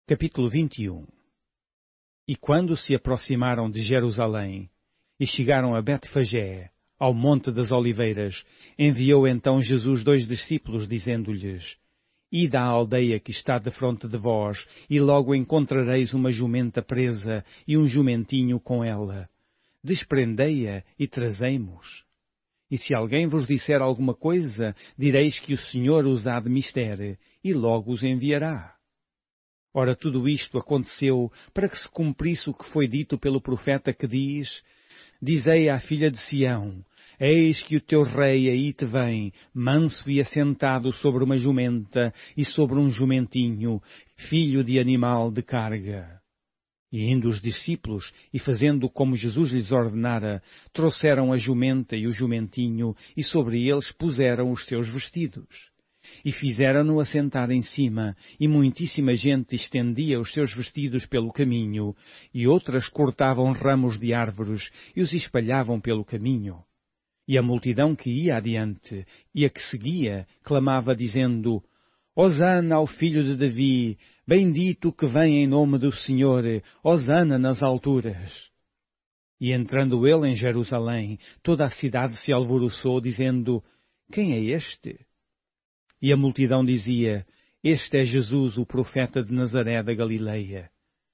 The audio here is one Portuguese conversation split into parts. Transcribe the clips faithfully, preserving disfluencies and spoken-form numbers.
Capítulo vinte e um. E quando se aproximaram de Jerusalém e chegaram a Betfagé, ao Monte das Oliveiras, enviou então Jesus dois discípulos, dizendo-lhes: Ide à aldeia que está defronte de vós, e logo encontrareis uma jumenta presa e um jumentinho com ela. Desprendei-a e trazei-mos. E se alguém vos disser alguma coisa, direis que o Senhor os há de mister, e logo os enviará. Ora, tudo isto aconteceu para que se cumprisse o que foi dito pelo profeta que diz: Dizei à filha de Sião: Eis que o teu rei aí te vem, manso e assentado sobre uma jumenta e sobre um jumentinho, filho de animal de carga. E indo os discípulos, e fazendo como Jesus lhes ordenara, trouxeram a jumenta e o jumentinho, e sobre eles puseram os seus vestidos. E fizeram-no assentar em cima, e muitíssima gente estendia os seus vestidos pelo caminho, e outras cortavam ramos de árvores e os espalhavam pelo caminho. E a multidão que ia adiante, e a que seguia, clamava dizendo: Hosana ao filho de Davi, bendito que vem em nome do Senhor, Hosana nas alturas. E entrando ele em Jerusalém, toda a cidade se alvoroçou, dizendo: Quem é este? E a multidão dizia: Este é Jesus, o profeta de Nazaré da Galileia.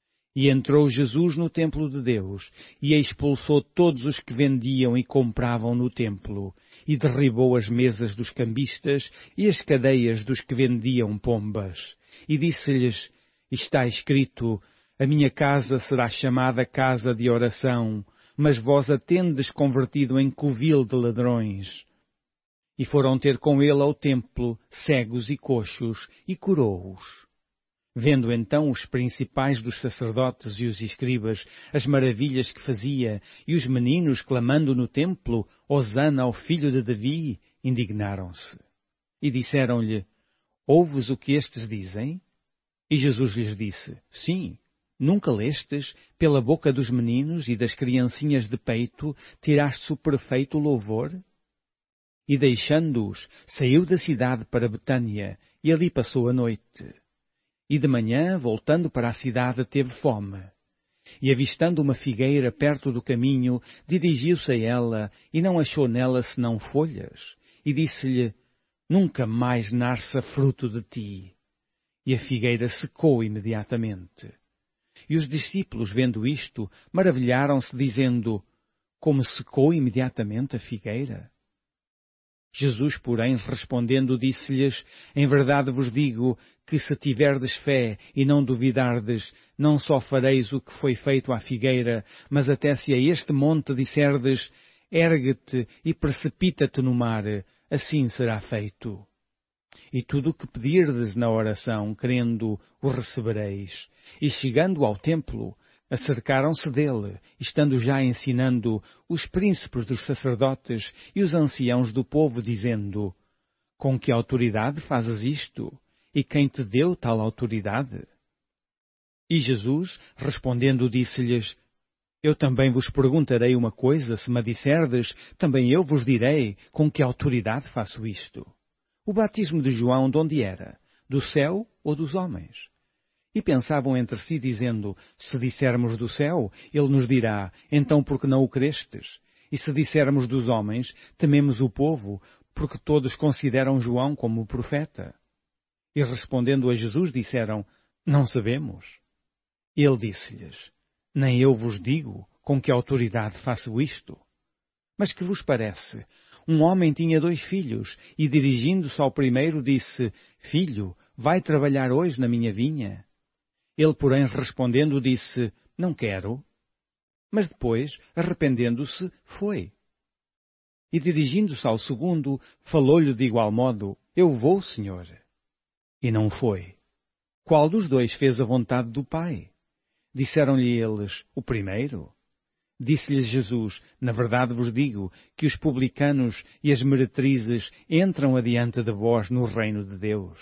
E entrou Jesus no templo de Deus, e expulsou todos os que vendiam e compravam no templo, e derribou as mesas dos cambistas e as cadeias dos que vendiam pombas. E disse-lhes: Está escrito: A minha casa será chamada casa de oração, mas vós a tendes convertido em covil de ladrões. E foram ter com ele ao templo cegos e coxos, e curou-os. Vendo então os principais dos sacerdotes e os escribas as maravilhas que fazia, e os meninos clamando no templo: Hosana ao filho de Davi, indignaram-se. E disseram-lhe: Ouves o que estes dizem? E Jesus lhes disse: Sim. Nunca lestes, pela boca dos meninos e das criancinhas de peito, tiraste o perfeito louvor? E deixando-os, saiu da cidade para Betânia, e ali passou a noite. E de manhã, voltando para a cidade, teve fome. E avistando uma figueira perto do caminho, dirigiu-se a ela, e não achou nela senão folhas. E disse-lhe: Nunca mais nasça fruto de ti. E a figueira secou imediatamente. E os discípulos, vendo isto, maravilharam-se, dizendo: Como secou imediatamente a figueira? Jesus, porém, respondendo, disse-lhes: Em verdade vos digo que se tiverdes fé e não duvidardes, não só fareis o que foi feito à figueira, mas até se a este monte disserdes: Ergue-te e precipita-te no mar, assim será feito. E tudo o que pedirdes na oração, crendo, o recebereis. E chegando ao templo, acercaram-se dele, estando já ensinando, os príncipes dos sacerdotes e os anciãos do povo, dizendo: Com que autoridade fazes isto? E quem te deu tal autoridade? E Jesus, respondendo, disse-lhes: Eu também vos perguntarei uma coisa, se me disserdes, também eu vos direi com que autoridade faço isto. O batismo de João de onde era? Do céu ou dos homens? E pensavam entre si, dizendo: Se dissermos do céu, ele nos dirá: Então por que não o crestes? E se dissermos dos homens, tememos o povo, porque todos consideram João como o profeta. E respondendo a Jesus, disseram: Não sabemos. Ele disse-lhes: Nem eu vos digo com que autoridade faço isto. Mas que vos parece? Um homem tinha dois filhos, e dirigindo-se ao primeiro, disse: Filho, vai trabalhar hoje na minha vinha. Ele, porém, respondendo, disse: Não quero. Mas depois, arrependendo-se, foi. E dirigindo-se ao segundo, falou-lhe de igual modo: Eu vou, Senhor. E não foi. Qual dos dois fez a vontade do Pai? Disseram-lhe eles: O primeiro. Disse-lhes Jesus: Na verdade vos digo que os publicanos e as meretrizes entram adiante de vós no reino de Deus.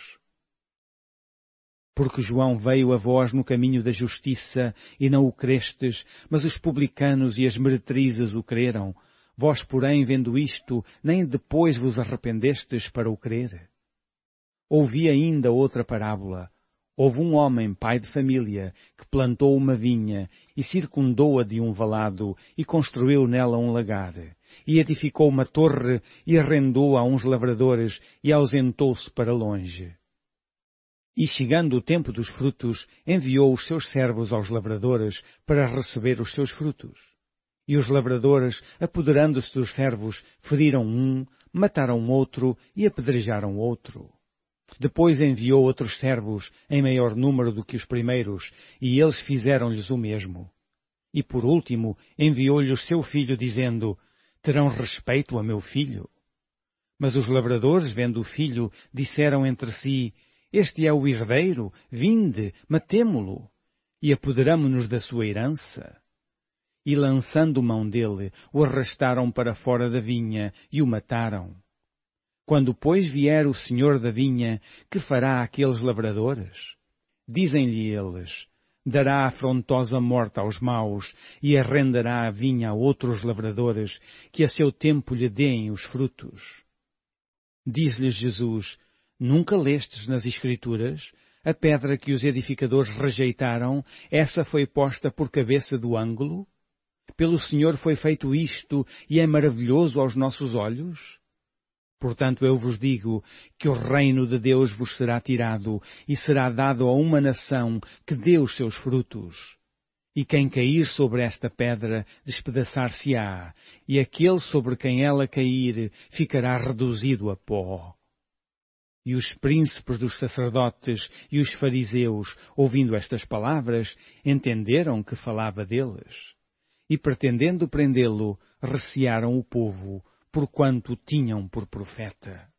Porque João veio a vós no caminho da justiça, e não o crestes, mas os publicanos e as meretrizes o creram. Vós, porém, vendo isto, nem depois vos arrependestes para o crer. Ouvi ainda outra parábola. Houve um homem, pai de família, que plantou uma vinha e circundou-a de um valado e construiu nela um lagar. E edificou uma torre e arrendou a uns lavradores e ausentou-se para longe. E chegando o tempo dos frutos, enviou os seus servos aos lavradores para receber os seus frutos. E os lavradores, apoderando-se dos servos, feriram um, mataram outro e apedrejaram outro. Depois enviou outros servos, em maior número do que os primeiros, e eles fizeram-lhes o mesmo. E por último enviou-lhes seu filho, dizendo: terão respeito a meu filho? Mas os lavradores, vendo o filho, disseram entre si: este é o herdeiro, vinde, matemo-lo, e apoderamo-nos da sua herança. E lançando mão dele, o arrastaram para fora da vinha e o mataram. Quando, pois, vier o senhor da vinha, que fará aqueles lavradores? Dizem-lhe eles: dará afrontosa morte aos maus e arrendará a vinha a outros lavradores, que a seu tempo lhe deem os frutos. Diz-lhes Jesus: nunca lestes nas Escrituras? A pedra que os edificadores rejeitaram, essa foi posta por cabeça do ângulo? Pelo Senhor foi feito isto, e é maravilhoso aos nossos olhos? Portanto, eu vos digo que o reino de Deus vos será tirado e será dado a uma nação que dê os seus frutos. E quem cair sobre esta pedra despedaçar-se-á, e aquele sobre quem ela cair ficará reduzido a pó. E os príncipes dos sacerdotes e os fariseus, ouvindo estas palavras, entenderam que falava deles. E pretendendo prendê-lo, recearam o povo, porquanto o tinham por profeta.